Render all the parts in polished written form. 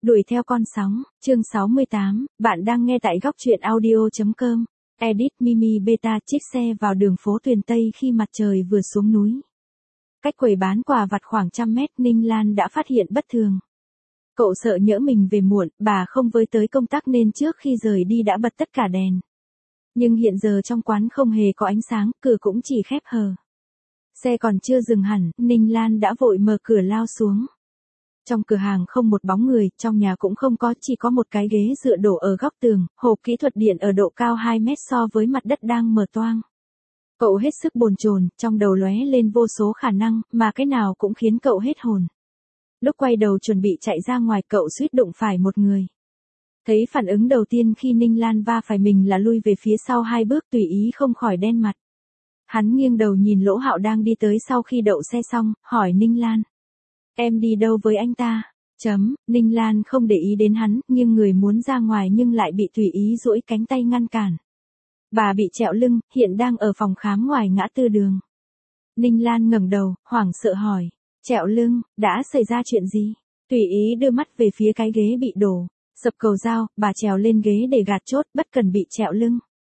Đuổi theo con sóng, chương 68, bạn đang nghe tại góc truyện audio.com. Edit Mimi Beta chiếc xe vào đường phố Tuyền Tây khi mặt trời vừa xuống núi. Cách quầy bán quà vặt khoảng 100 mét, Ninh Lan đã phát hiện bất thường. Cậu sợ nhỡ mình về muộn, bà không với tới công tác nên trước khi rời đi đã bật tất cả đèn. Nhưng hiện giờ trong quán không hề có ánh sáng, cửa cũng chỉ khép hờ. Xe còn chưa dừng hẳn, Ninh Lan đã vội mở cửa lao xuống. Trong cửa hàng không một bóng người, trong nhà cũng không có, chỉ có một cái ghế dựa đổ ở góc tường, hộp kỹ thuật điện ở độ cao 2 mét so với mặt đất đang mở toang. Cậu hết sức bồn chồn, trong đầu lóe lên vô số khả năng, mà cái nào cũng khiến cậu hết hồn. Lúc quay đầu chuẩn bị chạy ra ngoài, cậu suýt đụng phải một người. Thấy phản ứng đầu tiên khi Ninh Lan va phải mình là lui về phía sau 2 bước, tùy ý không khỏi đen mặt. Hắn nghiêng đầu nhìn Lỗ Hạo đang đi tới sau khi đậu xe xong, hỏi Ninh Lan. Em đi đâu với anh ta? Ninh Lan không để ý đến hắn, nhưng người muốn ra ngoài nhưng lại bị tùy ý duỗi cánh tay ngăn cản. Bà bị trẹo lưng, hiện đang ở phòng khám ngoài ngã tư đường. Ninh Lan ngẩng đầu, hoảng sợ hỏi. Trẹo lưng, đã xảy ra chuyện gì? Tùy ý đưa mắt về phía cái ghế bị đổ. Sập cầu dao, bà trèo lên ghế để gạt chốt, bất cần bị trẹo lưng.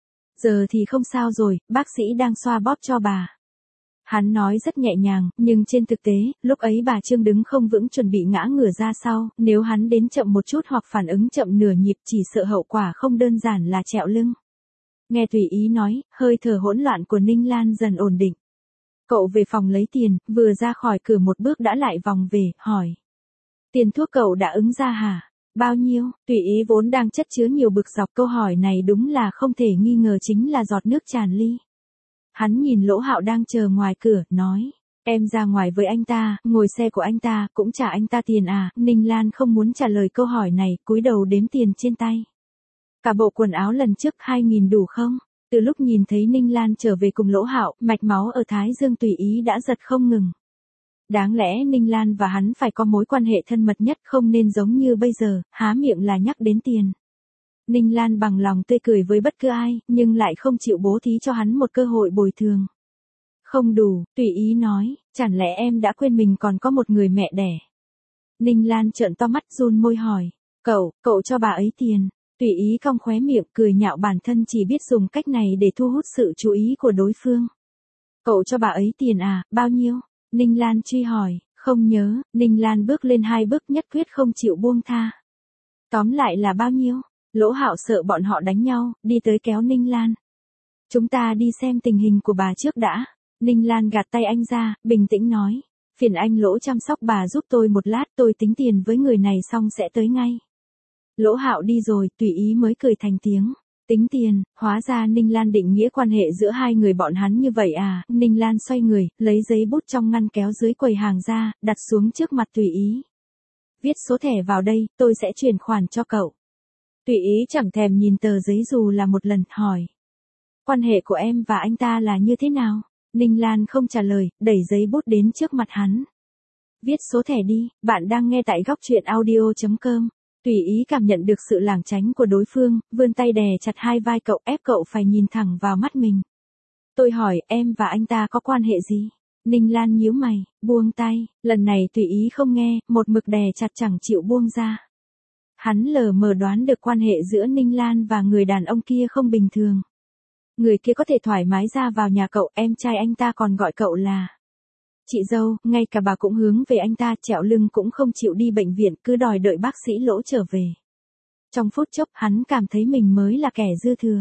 Giờ thì không sao rồi, bác sĩ đang xoa bóp cho bà. Hắn nói rất nhẹ nhàng, nhưng trên thực tế, lúc ấy bà Trương đứng không vững chuẩn bị ngã ngửa ra sau, nếu hắn đến chậm một chút hoặc phản ứng chậm nửa nhịp chỉ sợ hậu quả không đơn giản là trẹo lưng. Nghe tùy ý nói, hơi thở hỗn loạn của Ninh Lan dần ổn định. Cậu về phòng lấy tiền, vừa ra khỏi cửa một bước đã lại vòng về, hỏi. Tiền thuốc cậu đã ứng ra hả? Bao nhiêu? Tùy ý vốn đang chất chứa nhiều bực dọc, câu hỏi này đúng là không thể nghi ngờ chính là giọt nước tràn ly. Hắn nhìn Lỗ Hạo đang chờ ngoài cửa, nói. Em ra ngoài với anh ta, ngồi xe của anh ta, cũng trả anh ta tiền à? Ninh Lan không muốn trả lời câu hỏi này, cúi đầu đếm tiền trên tay. Cả bộ quần áo lần trước 2.000 đủ không? Từ lúc nhìn thấy Ninh Lan trở về cùng Lỗ Hạo, mạch máu ở Thái Dương tùy ý đã giật không ngừng. Đáng lẽ Ninh Lan và hắn phải có mối quan hệ thân mật nhất, không nên giống như bây giờ, há miệng là nhắc đến tiền. Ninh Lan bằng lòng tươi cười với bất cứ ai, nhưng lại không chịu bố thí cho hắn một cơ hội bồi thường. Không đủ, tùy ý nói, chẳng lẽ em đã quên mình còn có một người mẹ đẻ? Ninh Lan trợn to mắt run môi hỏi, cậu cho bà ấy tiền. Tùy ý cong khóe miệng cười nhạo bản thân chỉ biết dùng cách này để thu hút sự chú ý của đối phương. Cậu cho bà ấy tiền à, bao nhiêu? Ninh Lan truy hỏi, không nhớ, Ninh Lan bước lên 2 bước nhất quyết không chịu buông tha. Tóm lại là bao nhiêu? Lỗ Hạo sợ bọn họ đánh nhau, đi tới kéo Ninh Lan. Chúng ta đi xem tình hình của bà trước đã. Ninh Lan gạt tay anh ra, bình tĩnh nói. Phiền anh Lỗ chăm sóc bà giúp tôi một lát, tôi tính tiền với người này xong sẽ tới ngay. Lỗ Hạo đi rồi, tùy ý mới cười thành tiếng. Tính tiền, hóa ra Ninh Lan định nghĩa quan hệ giữa hai người bọn hắn như vậy à? Ninh Lan xoay người, lấy giấy bút trong ngăn kéo dưới quầy hàng ra, đặt xuống trước mặt tùy ý. Viết số thẻ vào đây, tôi sẽ chuyển khoản cho cậu. Tùy ý chẳng thèm nhìn tờ giấy dù là một lần, hỏi. Quan hệ của em và anh ta là như thế nào? Ninh Lan không trả lời, đẩy giấy bút đến trước mặt hắn. Viết số thẻ đi, bạn đang nghe tại góc truyện audio.com. Tùy ý cảm nhận được sự lảng tránh của đối phương, vươn tay đè chặt hai vai cậu, ép cậu phải nhìn thẳng vào mắt mình. Tôi hỏi, em và anh ta có quan hệ gì? Ninh Lan nhíu mày, buông tay, lần này tùy ý không nghe, một mực đè chặt chẳng chịu buông ra. Hắn lờ mờ đoán được quan hệ giữa Ninh Lan và người đàn ông kia không bình thường. Người kia có thể thoải mái ra vào nhà cậu, em trai anh ta còn gọi cậu là chị dâu, ngay cả bà cũng hướng về anh ta, trẹo lưng cũng không chịu đi bệnh viện, cứ đòi đợi bác sĩ Lỗ trở về. Trong phút chốc, hắn cảm thấy mình mới là kẻ dư thừa.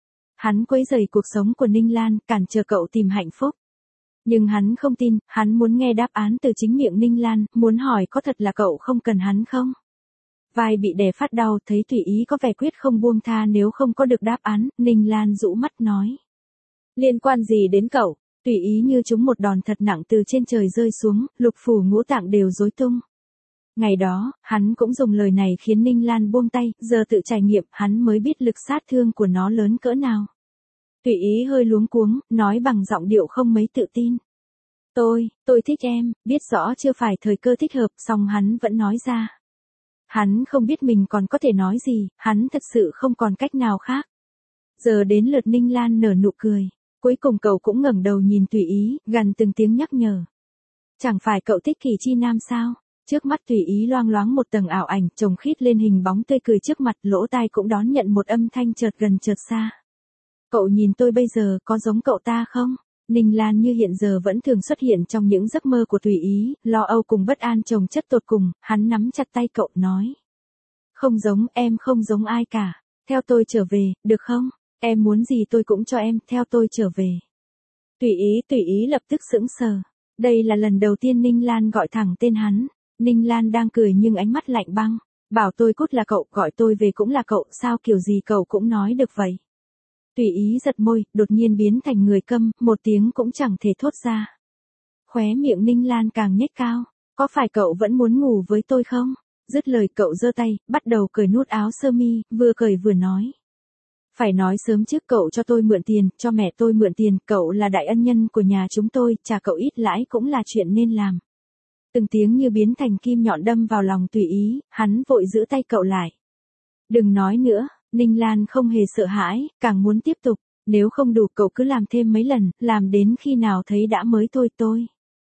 Hắn quấy rầy cuộc sống của Ninh Lan, cản trở cậu tìm hạnh phúc. Nhưng hắn không tin, hắn muốn nghe đáp án từ chính miệng Ninh Lan, muốn hỏi có thật là cậu không cần hắn không? Vai bị đè phát đau, thấy tùy ý có vẻ quyết không buông tha nếu không có được đáp án, Ninh Lan rũ mắt nói. Liên quan gì đến cậu? Tùy ý như trúng một đòn thật nặng từ trên trời rơi xuống, lục phủ ngũ tạng đều rối tung. Ngày đó, hắn cũng dùng lời này khiến Ninh Lan buông tay, giờ tự trải nghiệm, hắn mới biết lực sát thương của nó lớn cỡ nào. Tùy ý hơi luống cuống, nói bằng giọng điệu không mấy tự tin. Tôi thích em, biết rõ chưa phải thời cơ thích hợp, song hắn vẫn nói ra. Hắn không biết mình còn có thể nói gì, hắn thật sự không còn cách nào khác. Giờ đến lượt Ninh Lan nở nụ cười. Cuối cùng cậu cũng ngẩng đầu nhìn tùy ý, gần từng tiếng nhắc nhở. Chẳng phải cậu thích Kỳ Chi Nam sao? Trước mắt tùy ý loang loáng một tầng ảo ảnh chồng khít lên hình bóng tươi cười trước mặt, lỗ tai cũng đón nhận một âm thanh chợt gần chợt xa. Cậu nhìn tôi bây giờ có giống cậu ta không? Ninh Lan như hiện giờ vẫn thường xuất hiện trong những giấc mơ của tùy ý, lo âu cùng bất an chồng chất tột cùng, hắn nắm chặt tay cậu nói. Không giống, em không giống ai cả. Theo tôi trở về, được không? Em muốn gì tôi cũng cho em, theo tôi trở về. Tùy ý lập tức sững sờ. Đây là lần đầu tiên Ninh Lan gọi thẳng tên hắn. Ninh Lan đang cười nhưng ánh mắt lạnh băng. Bảo tôi cút là cậu, gọi tôi về cũng là cậu, sao kiểu gì cậu cũng nói được vậy. Tùy ý giật môi, đột nhiên biến thành người câm, một tiếng cũng chẳng thể thốt ra. Khóe miệng Ninh Lan càng nhếch cao. Có phải cậu vẫn muốn ngủ với tôi không? Dứt lời cậu giơ tay, bắt đầu cởi nút áo sơ mi, vừa cởi vừa nói. Phải nói sớm trước cậu cho tôi mượn tiền, cho mẹ tôi mượn tiền, cậu là đại ân nhân của nhà chúng tôi, trả cậu ít lãi cũng là chuyện nên làm. Từng tiếng như biến thành kim nhọn đâm vào lòng tùy ý, hắn vội giữ tay cậu lại. Đừng nói nữa, Ninh Lan không hề sợ hãi, càng muốn tiếp tục, nếu không đủ cậu cứ làm thêm mấy lần, làm đến khi nào thấy đã mới thôi tôi.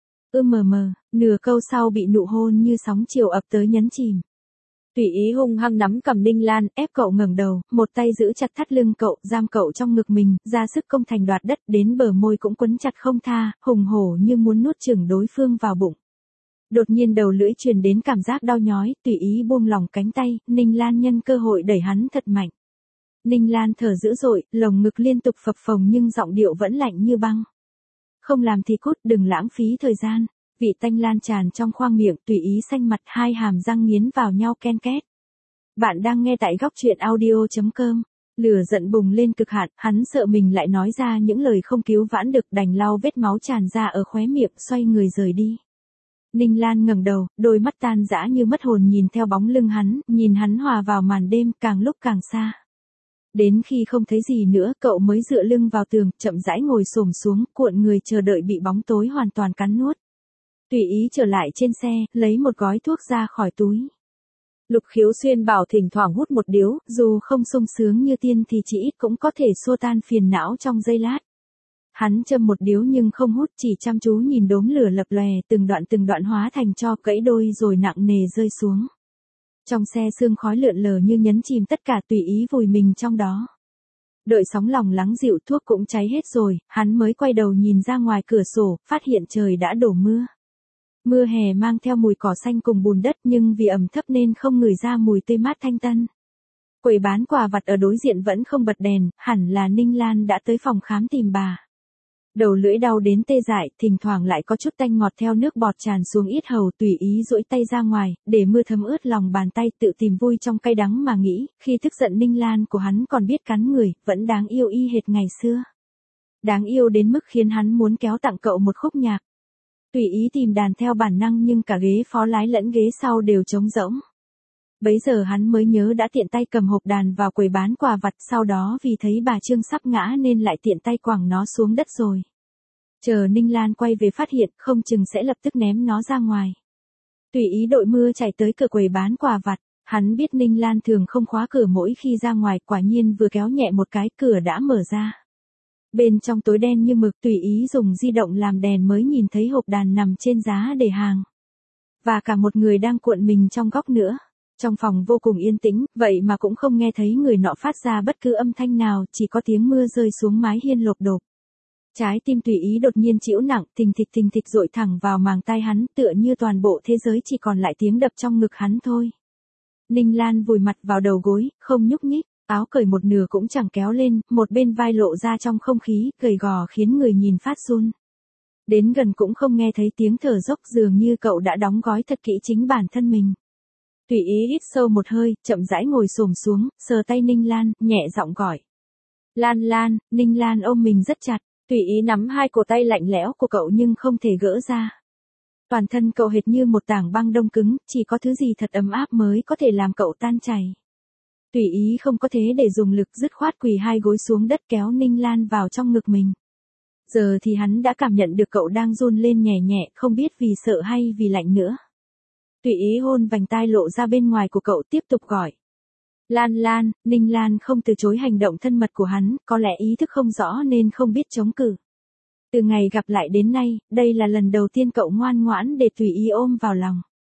Nửa câu sau bị nụ hôn như sóng chiều ập tới nhấn chìm. Tùy ý hung hăng nắm cầm Ninh Lan, ép cậu ngẩng đầu, một tay giữ chặt thắt lưng cậu, giam cậu trong ngực mình, ra sức công thành đoạt đất, đến bờ môi cũng quấn chặt không tha, hùng hổ như muốn nuốt chửng đối phương vào bụng. Đột nhiên đầu lưỡi truyền đến cảm giác đau nhói, tùy ý buông lỏng cánh tay, Ninh Lan nhân cơ hội đẩy hắn thật mạnh. Ninh Lan thở dữ dội, lồng ngực liên tục phập phồng nhưng giọng điệu vẫn lạnh như băng. Không làm thì cút, đừng lãng phí thời gian. Vị tanh lan tràn trong khoang miệng, tùy ý xanh mặt, hai hàm răng nghiến vào nhau ken két. Bạn đang nghe tại góc truyện audio.com. Lửa giận bùng lên cực hạn, hắn sợ mình lại nói ra những lời không cứu vãn được, đành lau vết máu tràn ra ở khóe miệng, xoay người rời đi. Ninh Lan ngẩng đầu, đôi mắt tan dã như mất hồn nhìn theo bóng lưng hắn, nhìn hắn hòa vào màn đêm, càng lúc càng xa. Đến khi không thấy gì nữa, cậu mới dựa lưng vào tường, chậm rãi ngồi xổm xuống, cuộn người chờ đợi bị bóng tối hoàn toàn cắn nuốt. Tùy ý trở lại trên xe, lấy một gói thuốc ra khỏi túi. Lục Khiếu Xuyên bảo thỉnh thoảng hút một điếu, dù không sung sướng như tiên thì chỉ ít cũng có thể xua tan phiền não trong giây lát. Hắn châm một điếu nhưng không hút, chỉ chăm chú nhìn đốm lửa lập lòe, từng đoạn hóa thành tro gãy đôi rồi nặng nề rơi xuống. Trong xe sương khói lượn lờ như nhấn chìm tất cả, tùy ý vùi mình trong đó. Đợi sóng lòng lắng dịu, thuốc cũng cháy hết rồi, hắn mới quay đầu nhìn ra ngoài cửa sổ, phát hiện trời đã đổ mưa. Mưa hè mang theo mùi cỏ xanh cùng bùn đất nhưng vì ẩm thấp nên không ngửi ra mùi tươi mát thanh tân. Quầy bán quà vặt ở đối diện vẫn không bật đèn, hẳn là Ninh Lan đã tới phòng khám tìm bà. Đầu lưỡi đau đến tê dại, thỉnh thoảng lại có chút tanh ngọt theo nước bọt tràn xuống yết hầu, tùy ý duỗi tay ra ngoài, để mưa thấm ướt lòng bàn tay, tự tìm vui trong cay đắng mà nghĩ, khi tức giận Ninh Lan của hắn còn biết cắn người, vẫn đáng yêu y hệt ngày xưa. Đáng yêu đến mức khiến hắn muốn kéo tặng cậu một khúc nhạc. Tùy ý tìm đàn theo bản năng nhưng cả ghế phó lái lẫn ghế sau đều trống rỗng. Bấy giờ hắn mới nhớ đã tiện tay cầm hộp đàn vào quầy bán quà vặt, sau đó vì thấy bà Trương sắp ngã nên lại tiện tay quẳng nó xuống đất rồi. Chờ Ninh Lan quay về phát hiện, không chừng sẽ lập tức ném nó ra ngoài. Tùy ý đội mưa chạy tới cửa quầy bán quà vặt, hắn biết Ninh Lan thường không khóa cửa mỗi khi ra ngoài, quả nhiên vừa kéo nhẹ một cái, cửa đã mở ra. Bên trong tối đen như mực, tùy ý dùng di động làm đèn mới nhìn thấy hộp đàn nằm trên giá để hàng. Và cả một người đang cuộn mình trong góc nữa. Trong phòng vô cùng yên tĩnh, vậy mà cũng không nghe thấy người nọ phát ra bất cứ âm thanh nào, chỉ có tiếng mưa rơi xuống mái hiên lộp độp. Trái tim tùy ý đột nhiên chịu nặng, thình thịch dội thẳng vào màng tai hắn, tựa như toàn bộ thế giới chỉ còn lại tiếng đập trong ngực hắn thôi. Ninh Lan vùi mặt vào đầu gối, không nhúc nhích, áo cởi một nửa cũng chẳng kéo lên, một bên vai lộ ra trong không khí, gầy gò khiến người nhìn phát run. Đến gần cũng không nghe thấy tiếng thở dốc, dường như cậu đã đóng gói thật kỹ chính bản thân mình. Tùy ý hít sâu một hơi, chậm rãi ngồi xổm xuống, sờ tay Ninh Lan, nhẹ giọng gọi. Lan Lan, Ninh Lan ôm mình rất chặt, tùy ý nắm hai cổ tay lạnh lẽo của cậu nhưng không thể gỡ ra. Toàn thân cậu hệt như một tảng băng đông cứng, chỉ có thứ gì thật ấm áp mới có thể làm cậu tan chảy. Tùy ý không có thế để dùng lực, dứt khoát quỳ hai gối xuống đất kéo Ninh Lan vào trong ngực mình. Giờ thì hắn đã cảm nhận được cậu đang run lên nhẹ nhẹ, không biết vì sợ hay vì lạnh nữa. Tùy ý hôn vành tai lộ ra bên ngoài của cậu, tiếp tục gọi. Lan Lan, Ninh Lan không từ chối hành động thân mật của hắn, có lẽ ý thức không rõ nên không biết chống cự. Từ ngày gặp lại đến nay, đây là lần đầu tiên cậu ngoan ngoãn để tùy ý ôm vào lòng.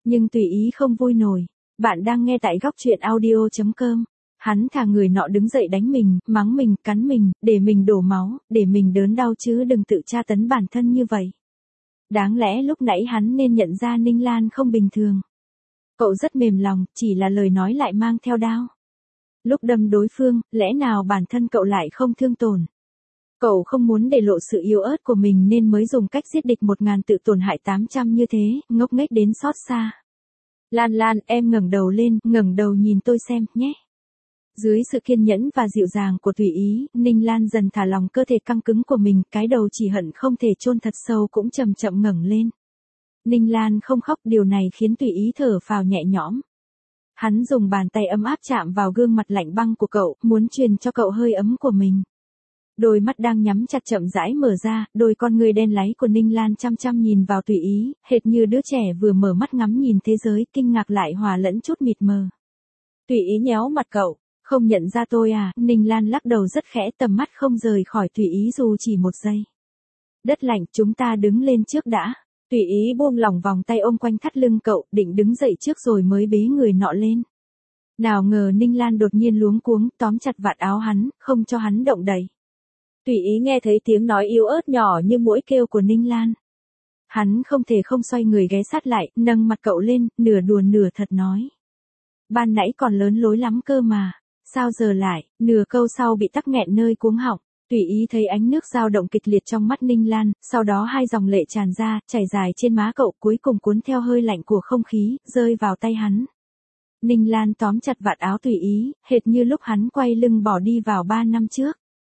Nhưng Tùy Ý không vui nổi. Bạn đang nghe tại góc truyện audio.com. Hắn thà người nọ đứng dậy đánh mình, mắng mình, cắn mình, để mình đổ máu, để mình đớn đau chứ đừng tự tra tấn bản thân như vậy. Đáng lẽ lúc nãy hắn nên nhận ra Ninh Lan không bình thường. Cậu rất mềm lòng, chỉ là lời nói lại mang theo đao. Lúc đâm đối phương, lẽ nào bản thân cậu lại không thương tổn? Cậu không muốn để lộ sự yếu ớt của mình nên mới dùng cách giết địch 1000 tự tổn hại 800 như thế, ngốc nghếch đến xót xa. Lan Lan, em ngẩng đầu lên, ngẩng đầu nhìn tôi xem, nhé. Dưới sự kiên nhẫn và dịu dàng của Tùy Ý, Ninh Lan dần thả lòng cơ thể căng cứng của mình, cái đầu chỉ hận không thể chôn thật sâu cũng chậm chậm ngẩng lên. Ninh Lan không khóc, điều này khiến Tùy Ý thở phào nhẹ nhõm. Hắn dùng bàn tay ấm áp chạm vào gương mặt lạnh băng của cậu, muốn truyền cho cậu hơi ấm của mình. Đôi mắt đang nhắm chặt chậm rãi mở ra, đôi con người đen láy của Ninh Lan chăm chăm nhìn vào Tùy Ý, hệt như đứa trẻ vừa mở mắt ngắm nhìn thế giới, kinh ngạc lại hòa lẫn chút mịt mờ. Tùy Ý nhéo mặt cậu, không nhận ra tôi à? Ninh Lan lắc đầu rất khẽ, tầm mắt không rời khỏi Tùy Ý dù chỉ một giây. Đất lạnh, chúng ta đứng lên trước đã. Tùy Ý buông lỏng vòng tay ôm quanh thắt lưng cậu, định đứng dậy trước rồi mới bế người nọ lên. Nào ngờ Ninh Lan đột nhiên luống cuống, tóm chặt vạt áo hắn, không cho hắn động đậy. Tùy Ý nghe thấy tiếng nói yếu ớt nhỏ như muỗi kêu của Ninh Lan. Hắn không thể không xoay người ghé sát lại, nâng mặt cậu lên, nửa đùa nửa thật nói. Ban nãy còn lớn lối lắm cơ mà, sao giờ lại? Nửa câu sau bị tắc nghẹn nơi cuống họng. Tùy Ý thấy ánh nước dao động kịch liệt trong mắt Ninh Lan, sau đó hai dòng lệ tràn ra, chảy dài trên má cậu, cuối cùng cuốn theo hơi lạnh của không khí, rơi vào tay hắn. Ninh Lan tóm chặt vạt áo Tùy Ý, hệt như lúc hắn quay lưng bỏ đi vào 3 năm trước.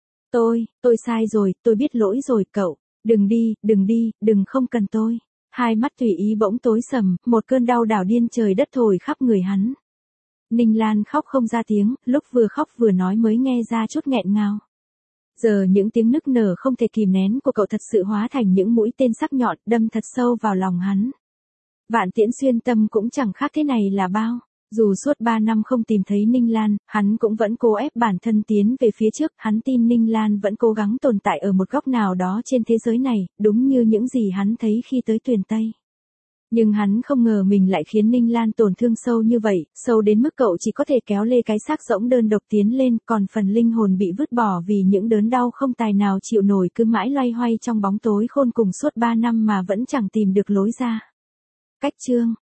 Tôi sai rồi, tôi biết lỗi rồi cậu. Đừng đi, đừng không cần tôi. Hai mắt Tùy Ý bỗng tối sầm, một cơn đau đảo điên trời đất thổi khắp người hắn. Ninh Lan khóc không ra tiếng, lúc vừa khóc vừa nói mới nghe ra chút nghẹn ngào. Giờ những tiếng nức nở không thể kìm nén của cậu thật sự hóa thành những mũi tên sắc nhọn, đâm thật sâu vào lòng hắn. Vạn tiễn xuyên tâm cũng chẳng khác thế này là bao. Dù suốt 3 năm không tìm thấy Ninh Lan, hắn cũng vẫn cố ép bản thân tiến về phía trước, hắn tin Ninh Lan vẫn cố gắng tồn tại ở một góc nào đó trên thế giới này, đúng như những gì hắn thấy khi tới Tuyền Tây. Nhưng hắn không ngờ mình lại khiến Ninh Lan tổn thương sâu như vậy, sâu đến mức cậu chỉ có thể kéo lê cái xác rỗng đơn độc tiến lên, còn phần linh hồn bị vứt bỏ vì những đớn đau không tài nào chịu nổi cứ mãi loay hoay trong bóng tối khôn cùng suốt 3 năm mà vẫn chẳng tìm được lối ra. Cách chương